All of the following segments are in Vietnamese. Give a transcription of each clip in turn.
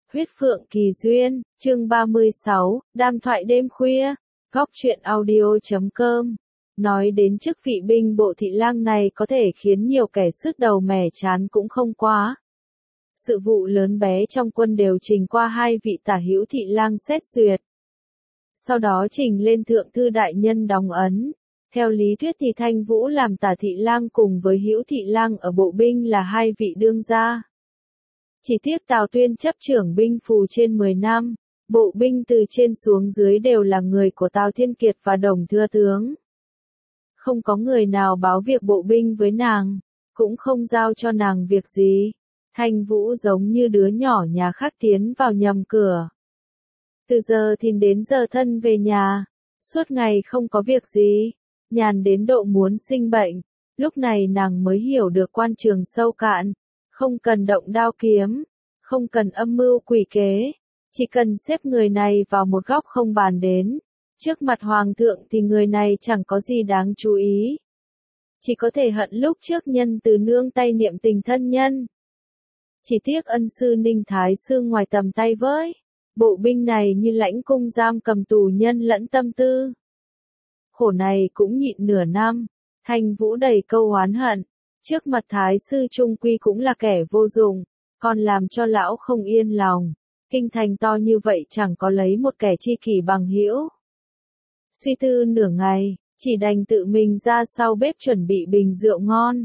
Huyết Phượng Kỳ Duyên, chương 36, đàm thoại đêm khuya, góc truyện audio.com. Nói đến chức vị binh bộ thị lang này có thể khiến nhiều kẻ sứt đầu mẻ trán cũng không quá. Sự vụ lớn bé trong quân đều trình qua hai vị tả hữu thị lang xét duyệt. Sau đó trình lên thượng thư đại nhân đóng ấn. Theo lý thuyết thì Thanh Vũ làm tả thị lang cùng với hữu thị lang ở bộ binh là hai vị đương gia. Chỉ tiếc Tào Tuyên chấp trưởng binh phù trên 10 năm, bộ binh từ trên xuống dưới đều là người của Tào Thiên Kiệt và Đồng Thừa Tướng. Không có người nào báo việc bộ binh với nàng, cũng không giao cho nàng việc gì. Thanh Vũ giống như đứa nhỏ nhà khác tiến vào nhầm cửa. Từ giờ thìn đến giờ thân về nhà, suốt ngày không có việc gì, nhàn đến độ muốn sinh bệnh. Lúc này nàng mới hiểu được quan trường sâu cạn, không cần động đao kiếm, không cần âm mưu quỷ kế, chỉ cần xếp người này vào một góc không bàn đến. Trước mặt hoàng thượng thì người này chẳng có gì đáng chú ý. Chỉ có thể hận lúc trước nhân từ nương tay niệm tình thân nhân. Chỉ tiếc ân sư Ninh Thái Sư ngoài tầm tay với. Bộ binh này như lãnh cung giam cầm tù nhân lẫn tâm tư. Khổ này cũng nhịn nửa năm, Thanh Vũ đầy câu oán hận. Trước mặt Thái Sư trung quy cũng là kẻ vô dụng, còn làm cho lão không yên lòng. Kinh thành to như vậy chẳng có lấy một kẻ tri kỷ bằng hữu. Suy tư nửa ngày, chỉ đành tự mình ra sau bếp chuẩn bị bình rượu ngon.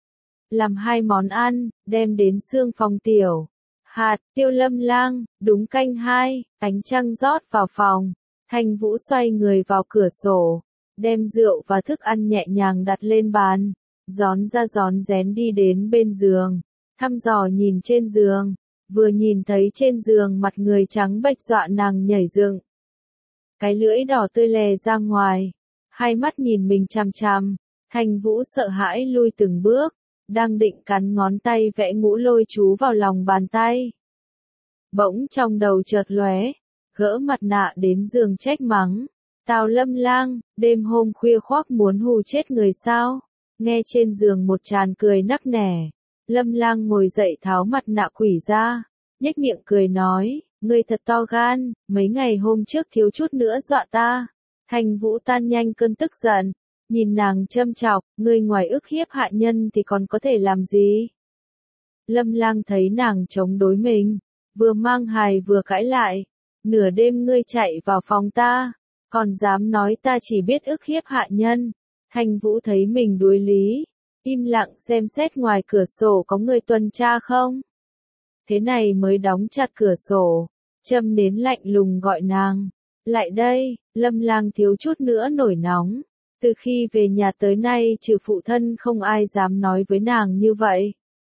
Làm hai món ăn, đem đến xương phòng tiểu. Hạt, tiêu lâm lang, đúng canh 2, ánh trăng rót vào phòng. Thanh Vũ xoay người vào cửa sổ, đem rượu và thức ăn nhẹ nhàng đặt lên bàn. Rón ra rón rén đi đến bên giường, thăm dò nhìn trên giường, vừa nhìn thấy trên giường mặt người trắng bệch dọa nàng nhảy dựng. Cái lưỡi đỏ tươi lè ra ngoài, hai mắt nhìn mình chằm chằm, Thanh Vũ sợ hãi lui từng bước, đang định cắn ngón tay vẽ ngũ lôi chú vào lòng bàn tay. Bỗng trong đầu chợt lóe, gỡ mặt nạ đến giường trách mắng, Tào Lâm Lang, đêm hôm khuya khoác muốn hù chết người sao? Nghe trên giường một tràng cười nắc nẻ, Lâm Lang ngồi dậy tháo mặt nạ quỷ ra, nhếch miệng cười nói, ngươi thật to gan, mấy ngày hôm trước thiếu chút nữa dọa ta. Thanh Vũ tan nhanh cơn tức giận, nhìn nàng châm chọc, ngươi ngoài ức hiếp hại nhân thì còn có thể làm gì? Lâm Lang thấy nàng chống đối mình, vừa mang hài vừa cãi lại, nửa đêm ngươi chạy vào phòng ta, còn dám nói ta chỉ biết ức hiếp hại nhân. Thanh Vũ thấy mình đuối lý, im lặng xem xét ngoài cửa sổ có người tuần tra không. Thế này mới đóng chặt cửa sổ, châm nến lạnh lùng gọi nàng. Lại đây, Lâm Lang thiếu chút nữa nổi nóng. Từ khi về nhà tới nay trừ phụ thân không ai dám nói với nàng như vậy.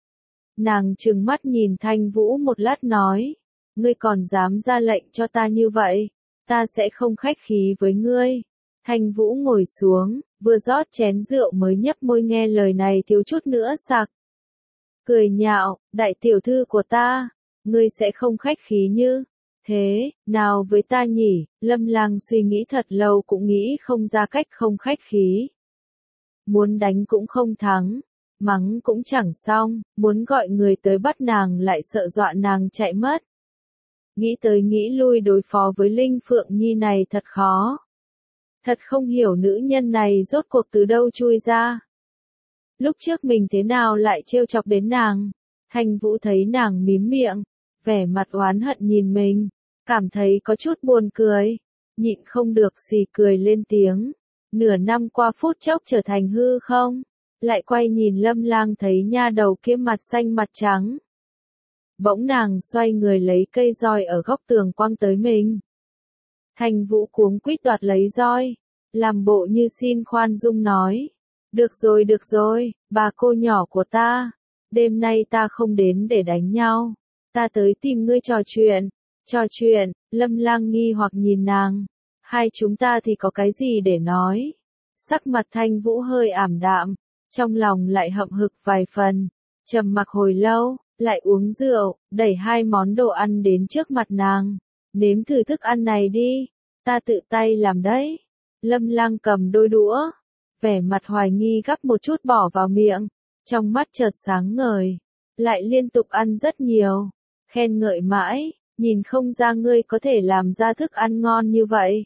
Nàng trừng mắt nhìn Thanh Vũ một lát nói, ngươi còn dám ra lệnh cho ta như vậy, ta sẽ không khách khí với ngươi. Thanh Vũ ngồi xuống, vừa rót chén rượu mới nhấp môi nghe lời này thiếu chút nữa sặc. Cười nhạo, đại tiểu thư của ta, ngươi sẽ không khách khí như thế, nào với ta nhỉ? Lâm Lang suy nghĩ thật lâu cũng nghĩ không ra cách không khách khí. Muốn đánh cũng không thắng, mắng cũng chẳng xong, muốn gọi người tới bắt nàng lại sợ dọa nàng chạy mất. Nghĩ tới nghĩ lui đối phó với Linh Phượng Nhi này thật khó. Thật không hiểu nữ nhân này rốt cuộc từ đâu chui ra. Lúc trước mình thế nào lại trêu chọc đến nàng. Thanh Vũ thấy nàng mím miệng, vẻ mặt oán hận nhìn mình, cảm thấy có chút buồn cười, nhịn không được xì cười lên tiếng. Nửa năm qua phút chốc trở thành hư không, lại quay nhìn Lâm Lang thấy nha đầu kia mặt xanh mặt trắng. Bỗng nàng xoay người lấy cây roi ở góc tường quăng tới mình. Thanh Vũ cuống quýt đoạt lấy roi, làm bộ như xin khoan dung nói. Được rồi, bà cô nhỏ của ta, đêm nay ta không đến để đánh nhau, ta tới tìm ngươi trò chuyện, Lâm Lang nghi hoặc nhìn nàng, hai chúng ta thì có cái gì để nói. Sắc mặt Thanh Vũ hơi ảm đạm, trong lòng lại hậm hực vài phần, trầm mặc hồi lâu, lại uống rượu, đẩy hai món đồ ăn đến trước mặt nàng, nếm thử thức ăn này đi. Ta tự tay làm đấy. Lâm Lang cầm đôi đũa, vẻ mặt hoài nghi gắp một chút bỏ vào miệng, trong mắt chợt sáng ngời, lại liên tục ăn rất nhiều, khen ngợi mãi, nhìn không ra ngươi có thể làm ra thức ăn ngon như vậy.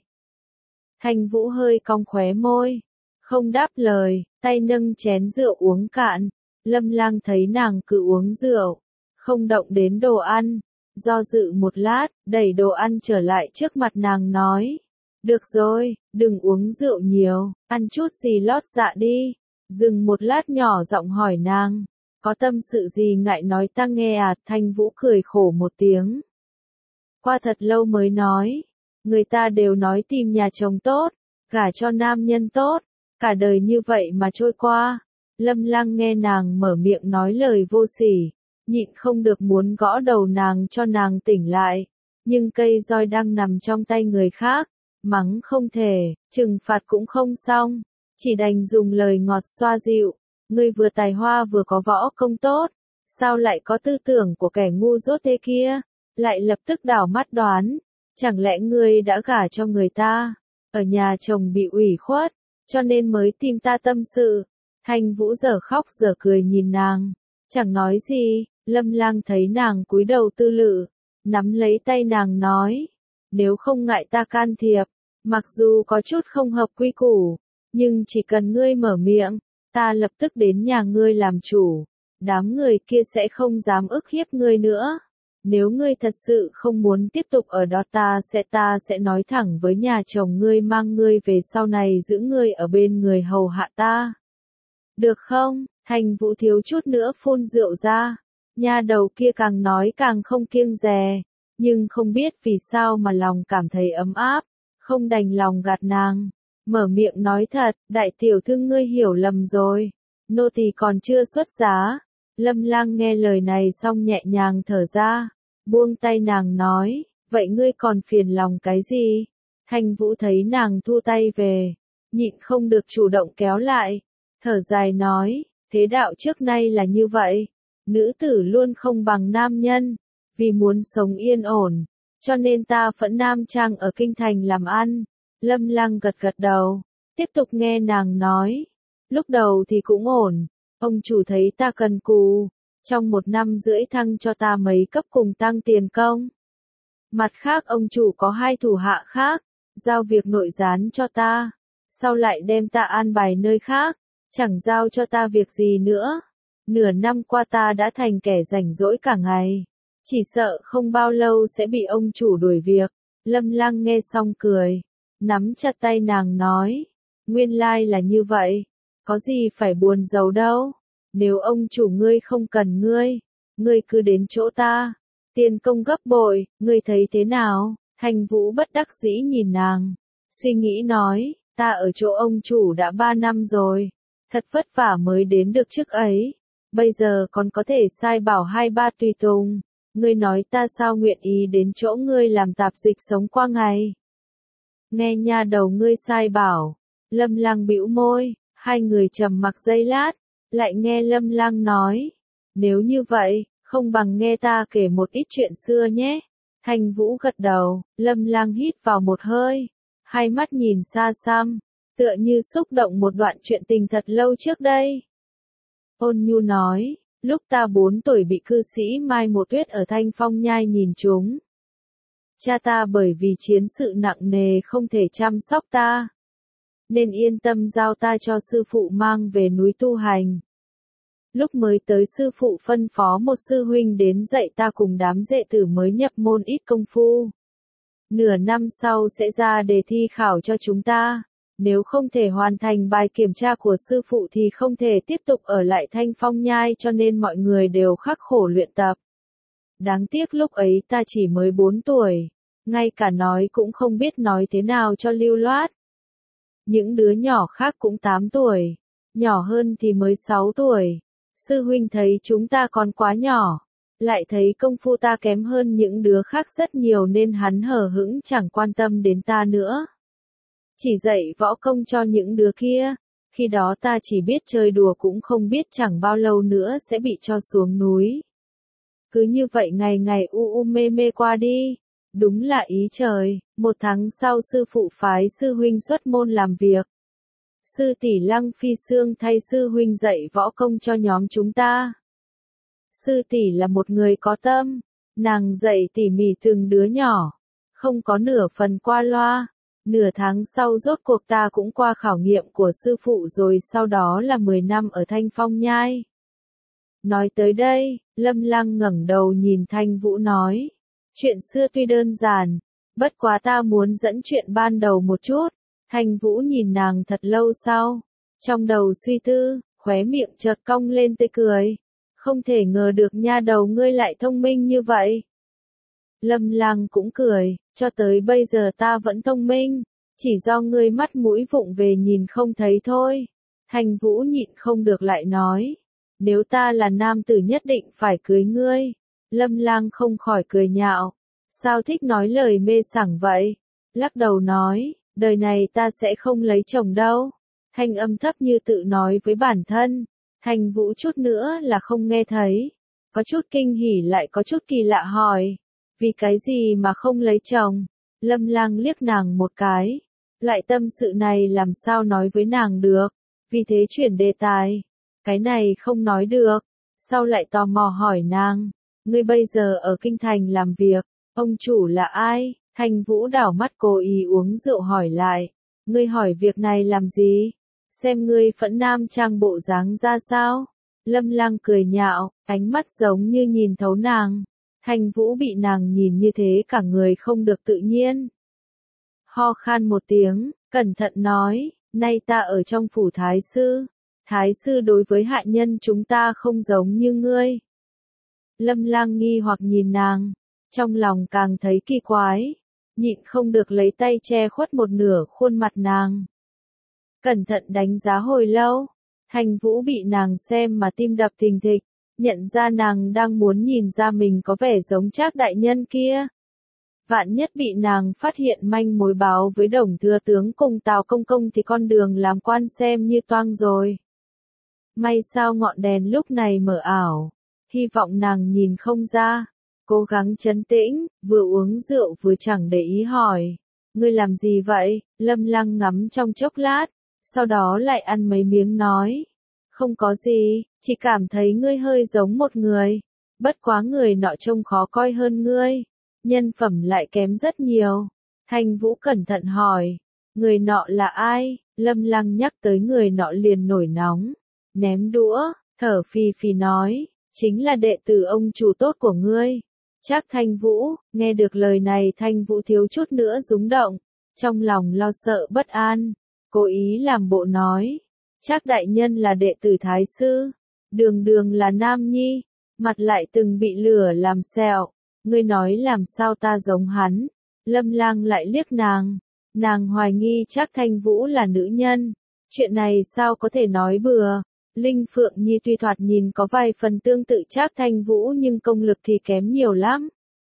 Thanh Vũ hơi cong khóe môi, không đáp lời, tay nâng chén rượu uống cạn. Lâm Lang thấy nàng cứ uống rượu, không động đến đồ ăn, do dự một lát, đẩy đồ ăn trở lại trước mặt nàng nói. Được rồi, đừng uống rượu nhiều, ăn chút gì lót dạ đi. Dừng một lát nhỏ giọng hỏi nàng, có tâm sự gì ngại nói ta nghe à? Thanh Vũ cười khổ một tiếng. Qua thật lâu mới nói, người ta đều nói tìm nhà chồng tốt, gả cho nam nhân tốt, cả đời như vậy mà trôi qua. Lâm Lang nghe nàng mở miệng nói lời vô sỉ, nhịn không được muốn gõ đầu nàng cho nàng tỉnh lại, nhưng cây roi đang nằm trong tay người khác, mắng không thể, trừng phạt cũng không xong, chỉ đành dùng lời ngọt xoa dịu. Ngươi vừa tài hoa vừa có võ công tốt, sao lại có tư tưởng của kẻ ngu dốt thế kia? Lại lập tức đảo mắt đoán, chẳng lẽ ngươi đã gả cho người ta, ở nhà chồng bị ủy khuất, cho nên mới tìm ta tâm sự. Thanh Vũ giờ khóc giờ cười nhìn nàng, chẳng nói gì. Lâm Lang thấy nàng cúi đầu tư lự, nắm lấy tay nàng nói, nếu không ngại ta can thiệp, mặc dù có chút không hợp quy củ, nhưng chỉ cần ngươi mở miệng, ta lập tức đến nhà ngươi làm chủ, đám người kia sẽ không dám ức hiếp ngươi nữa. Nếu ngươi thật sự không muốn tiếp tục ở đó ta sẽ nói thẳng với nhà chồng ngươi mang ngươi về sau này giữ ngươi ở bên người hầu hạ ta. Được không? Thanh Vũ thiếu chút nữa phun rượu ra. Nha đầu kia càng nói càng không kiêng dè, nhưng không biết vì sao mà lòng cảm thấy ấm áp, không đành lòng gạt nàng. Mở miệng nói thật, đại tiểu thư ngươi hiểu lầm rồi, nô tỳ còn chưa xuất giá. Lâm Lang nghe lời này xong nhẹ nhàng thở ra, buông tay nàng nói, vậy ngươi còn phiền lòng cái gì? Thanh Vũ thấy nàng thu tay về, nhịn không được chủ động kéo lại, thở dài nói, thế đạo trước nay là như vậy, nữ tử luôn không bằng nam nhân, vì muốn sống yên ổn, cho nên ta phẫn nam trang ở kinh thành làm ăn. Lâm Lang gật gật đầu, tiếp tục nghe nàng nói, lúc đầu thì cũng ổn, ông chủ thấy ta cần cù, trong 1 năm rưỡi thăng cho ta mấy cấp cùng tăng tiền công. Mặt khác ông chủ có 2 thủ hạ khác, giao việc nội gián cho ta, sau lại đem ta an bài nơi khác, chẳng giao cho ta việc gì nữa. Nửa năm qua ta đã thành kẻ rảnh rỗi cả ngày, chỉ sợ không bao lâu sẽ bị ông chủ đuổi việc. Lâm Lang nghe xong cười, nắm chặt tay nàng nói, nguyên lai là như vậy, có gì phải buồn giàu đâu, nếu ông chủ ngươi không cần ngươi cứ đến chỗ ta, tiền công gấp bội, ngươi thấy thế nào? Thanh Vũ bất đắc dĩ nhìn nàng, suy nghĩ nói, ta ở chỗ ông chủ đã 3 năm rồi, thật vất vả mới đến được chức ấy, bây giờ còn có thể sai bảo 2-3 tùy tùng, ngươi nói ta sao nguyện ý đến chỗ ngươi làm tạp dịch sống qua ngày. Nghe nha đầu ngươi sai bảo, Lâm Lang bĩu môi, hai người trầm mặc giây lát, lại nghe Lâm Lang nói, nếu như vậy, không bằng nghe ta kể một ít chuyện xưa nhé. Thanh Vũ gật đầu, Lâm Lang hít vào một hơi, hai mắt nhìn xa xăm, tựa như xúc động một đoạn chuyện tình thật lâu trước đây. Ôn nhu nói, lúc ta 4 tuổi bị cư sĩ Mai Một Tuyết ở Thanh Phong Nhai nhìn trúng. Cha ta bởi vì chiến sự nặng nề không thể chăm sóc ta, nên yên tâm giao ta cho sư phụ mang về núi tu hành. Lúc mới tới sư phụ phân phó một sư huynh đến dạy ta cùng đám đệ tử mới nhập môn ít công phu. Nửa năm sau sẽ ra đề thi khảo cho chúng ta, nếu không thể hoàn thành bài kiểm tra của sư phụ thì không thể tiếp tục ở lại Thanh Phong Nhai, cho nên mọi người đều khắc khổ luyện tập. Đáng tiếc lúc ấy ta chỉ mới 4 tuổi, ngay cả nói cũng không biết nói thế nào cho lưu loát. Những đứa nhỏ khác cũng 8 tuổi, nhỏ hơn thì mới 6 tuổi. Sư huynh thấy chúng ta còn quá nhỏ, lại thấy công phu ta kém hơn những đứa khác rất nhiều nên hắn hờ hững chẳng quan tâm đến ta nữa. Chỉ dạy võ công cho những đứa kia, khi đó ta chỉ biết chơi đùa cũng không biết chẳng bao lâu nữa sẽ bị cho xuống núi. Cứ như vậy ngày ngày mê mê qua đi, đúng là ý trời. 1 tháng sau sư phụ phái sư huynh xuất môn làm việc. Sư tỷ Lăng Phi Sương thay sư huynh dạy võ công cho nhóm chúng ta. Sư tỷ là một người có tâm, Nàng dạy tỉ mỉ từng đứa nhỏ, không có nửa phần qua loa. Nửa tháng sau rốt cuộc ta cũng qua khảo nghiệm của sư phụ rồi, sau đó là 10 năm ở Thanh Phong Nhai. Nói tới đây, Lâm Lăng ngẩng đầu nhìn Thanh Vũ nói, chuyện xưa tuy đơn giản, bất quá ta muốn dẫn chuyện ban đầu một chút. Thanh Vũ nhìn nàng thật lâu sau, trong đầu suy tư, khóe miệng chợt cong lên tươi cười. Không thể ngờ được nha đầu ngươi lại thông minh như vậy. Lâm Lăng cũng cười, cho tới bây giờ ta vẫn thông minh, chỉ do ngươi mắt mũi vụng về nhìn không thấy thôi. Thanh Vũ nhịn không được lại nói, nếu ta là nam tử nhất định phải cưới ngươi. Lâm Lăng không khỏi cười nhạo, sao thích nói lời mê sảng vậy? Lắc đầu nói, đời này ta sẽ không lấy chồng đâu. Thanh âm thấp như tự nói với bản thân. Thanh Vũ chút nữa là không nghe thấy, có chút kinh hỉ lại có chút kỳ lạ hỏi, vì cái gì mà không lấy chồng? Lâm Lăng liếc nàng một cái, loại tâm sự này làm sao nói với nàng được, vì thế chuyển đề tài, cái này không nói được, sau lại tò mò hỏi nàng, ngươi bây giờ ở kinh thành làm việc, ông chủ là ai? Thanh Vũ đảo mắt cố ý uống rượu hỏi lại, ngươi hỏi việc này làm gì? Xem ngươi phẫn nam trang bộ dáng ra sao? Lâm Lăng cười nhạo, ánh mắt giống như nhìn thấu nàng. Thanh Vũ bị nàng nhìn như thế cả người không được tự nhiên. Ho khan một tiếng, cẩn thận nói, nay ta ở trong phủ thái sư. Thái sư đối với hạ nhân chúng ta không giống như ngươi. Lâm Lăng nghi hoặc nhìn nàng, trong lòng càng thấy kỳ quái, nhịn không được lấy tay che khuất một nửa khuôn mặt nàng. Cẩn thận đánh giá hồi lâu, Thanh Vũ bị nàng xem mà tim đập thình thịch, nhận ra nàng đang muốn nhìn ra mình có vẻ giống Trác đại nhân kia. Vạn nhất bị nàng phát hiện manh mối báo với Đồng thừa tướng cùng Tào công công thì con đường làm quan xem như toang rồi. May sao ngọn đèn lúc này mở ảo, hy vọng nàng nhìn không ra, cố gắng trấn tĩnh, vừa uống rượu vừa chẳng để ý hỏi, ngươi làm gì vậy? Lâm Lăng ngắm trong chốc lát, sau đó lại ăn mấy miếng nói, không có gì, chỉ cảm thấy ngươi hơi giống một người, bất quá người nọ trông khó coi hơn ngươi, nhân phẩm lại kém rất nhiều. Thanh Vũ cẩn thận hỏi, người nọ là ai? Lâm Lăng nhắc tới người nọ liền nổi nóng, ném đũa, thở phì phì nói, chính là đệ tử ông chủ tốt của ngươi. Trác Thanh Vũ, nghe được lời này Thanh Vũ thiếu chút nữa rúng động, trong lòng lo sợ bất an, cố ý làm bộ nói, Trác đại nhân là đệ tử thái sư, đường đường là nam nhi, mặt lại từng bị lửa làm sẹo, ngươi nói làm sao ta giống hắn? Lâm Lang lại liếc nàng hoài nghi Trác Thanh Vũ là nữ nhân, chuyện này sao có thể nói bừa? Linh Phượng Nhi tuy thoạt nhìn có vài phần tương tự Trác Thanh Vũ nhưng công lực thì kém nhiều lắm.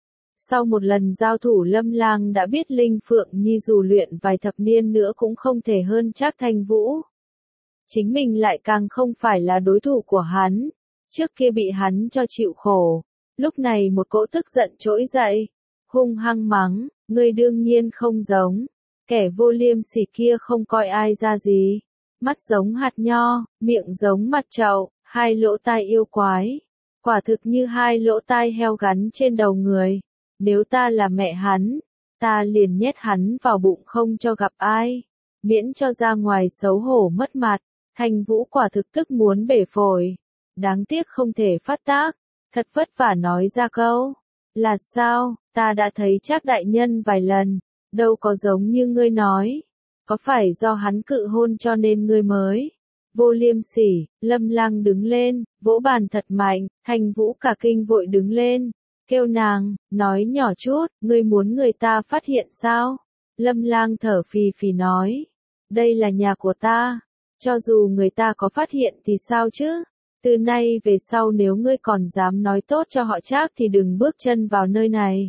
Sau một lần giao thủ Lâm Lang đã biết Linh Phượng Nhi dù luyện vài thập niên nữa cũng không thể hơn Trác Thanh Vũ. Chính mình lại càng không phải là đối thủ của hắn, trước kia bị hắn cho chịu khổ, lúc này một cỗ tức giận trỗi dậy, hung hăng mắng, ngươi đương nhiên không giống, kẻ vô liêm sỉ kia không coi ai ra gì, mắt giống hạt nho, miệng giống mặt trậu, hai lỗ tai yêu quái, quả thực như hai lỗ tai heo gắn trên đầu người, nếu ta là mẹ hắn, ta liền nhét hắn vào bụng không cho gặp ai, miễn cho ra ngoài xấu hổ mất mặt. Thanh Vũ quả thực tức muốn bể phổi, đáng tiếc không thể phát tác, thật vất vả nói ra câu, là sao, ta đã thấy Trác đại nhân vài lần, đâu có giống như ngươi nói, có phải do hắn cự hôn cho nên ngươi mới vô liêm sỉ? Lâm Lang đứng lên, vỗ bàn thật mạnh, Thanh Vũ cả kinh vội đứng lên, kêu nàng, nói nhỏ chút, ngươi muốn người ta phát hiện sao? Lâm Lang thở phì phì nói, đây là nhà của ta. Cho dù người ta có phát hiện thì sao chứ? Từ nay về sau nếu ngươi còn dám nói tốt cho họ Trác thì đừng bước chân vào nơi này.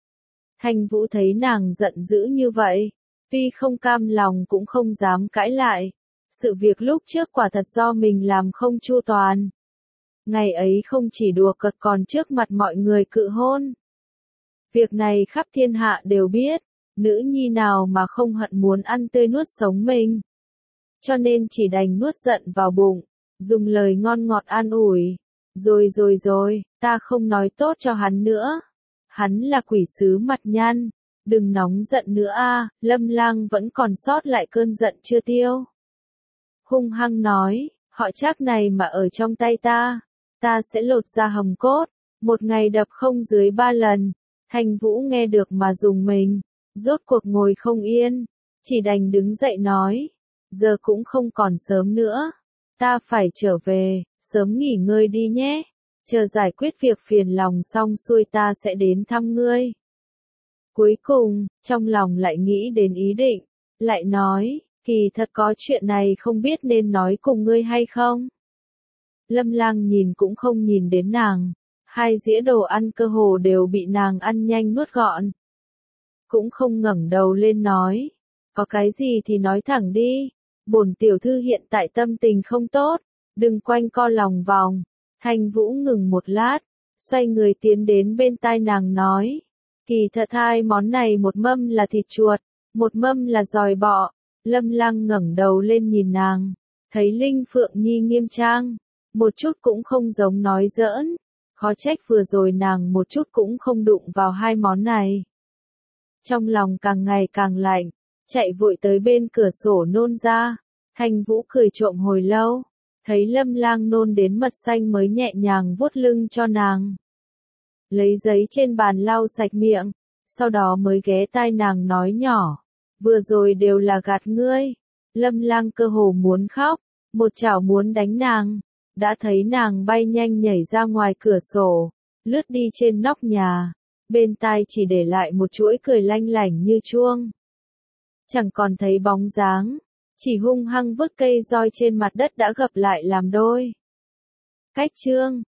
Thanh Vũ thấy nàng giận dữ như vậy, tuy không cam lòng cũng không dám cãi lại. Sự việc lúc trước quả thật do mình làm không chu toàn. Ngày ấy không chỉ đùa cợt còn trước mặt mọi người cự hôn. Việc này khắp thiên hạ đều biết, nữ nhi nào mà không hận muốn ăn tươi nuốt sống mình. Cho nên chỉ đành nuốt giận vào bụng, dùng lời ngon ngọt an ủi. Rồi, ta không nói tốt cho hắn nữa. Hắn là quỷ sứ mặt nhăn. Đừng nóng giận nữa a, Lâm Lang vẫn còn sót lại cơn giận chưa tiêu. Hung hăng nói, họ Trác này mà ở trong tay ta sẽ lột ra hầm cốt, một ngày đập không dưới 3 lần. Thanh Vũ nghe được mà rùng mình, rốt cuộc ngồi không yên, chỉ đành đứng dậy nói, giờ cũng không còn sớm nữa, ta phải trở về, sớm nghỉ ngơi đi nhé, chờ giải quyết việc phiền lòng xong xuôi ta sẽ đến thăm ngươi. Cuối cùng, trong lòng lại nghĩ đến ý định, lại nói, kỳ thật có chuyện này không biết nên nói cùng ngươi hay không. Lâm Lang nhìn cũng không nhìn đến nàng, 2 dĩa đồ ăn cơ hồ đều bị nàng ăn nhanh nuốt gọn. Cũng không ngẩng đầu lên nói, có cái gì thì nói thẳng đi, bổn tiểu thư hiện tại tâm tình không tốt, đừng quanh co lòng vòng. Thanh Vũ ngừng một lát, xoay người tiến đến bên tai nàng nói, kỳ thật 2 món này một mâm là thịt chuột, một mâm là giòi bọ. Lâm Lang ngẩng đầu lên nhìn nàng, thấy Linh Phượng Nhi nghiêm trang, một chút cũng không giống nói giỡn, khó trách vừa rồi nàng một chút cũng không đụng vào 2 món này. Trong lòng càng ngày càng lạnh, chạy vội tới bên cửa sổ nôn ra. Thanh Vũ cười trộm hồi lâu, thấy Lâm Lang nôn đến mật xanh mới nhẹ nhàng vuốt lưng cho nàng. Lấy giấy trên bàn lau sạch miệng, sau đó mới ghé tai nàng nói nhỏ, vừa rồi đều là gạt ngươi. Lâm Lang cơ hồ muốn khóc, một chảo muốn đánh nàng, đã thấy nàng bay nhanh nhảy ra ngoài cửa sổ, lướt đi trên nóc nhà, bên tai chỉ để lại một chuỗi cười lanh lảnh như chuông. Chẳng còn thấy bóng dáng, chỉ hung hăng vứt cây roi trên mặt đất đã gập lại làm đôi. Cách chương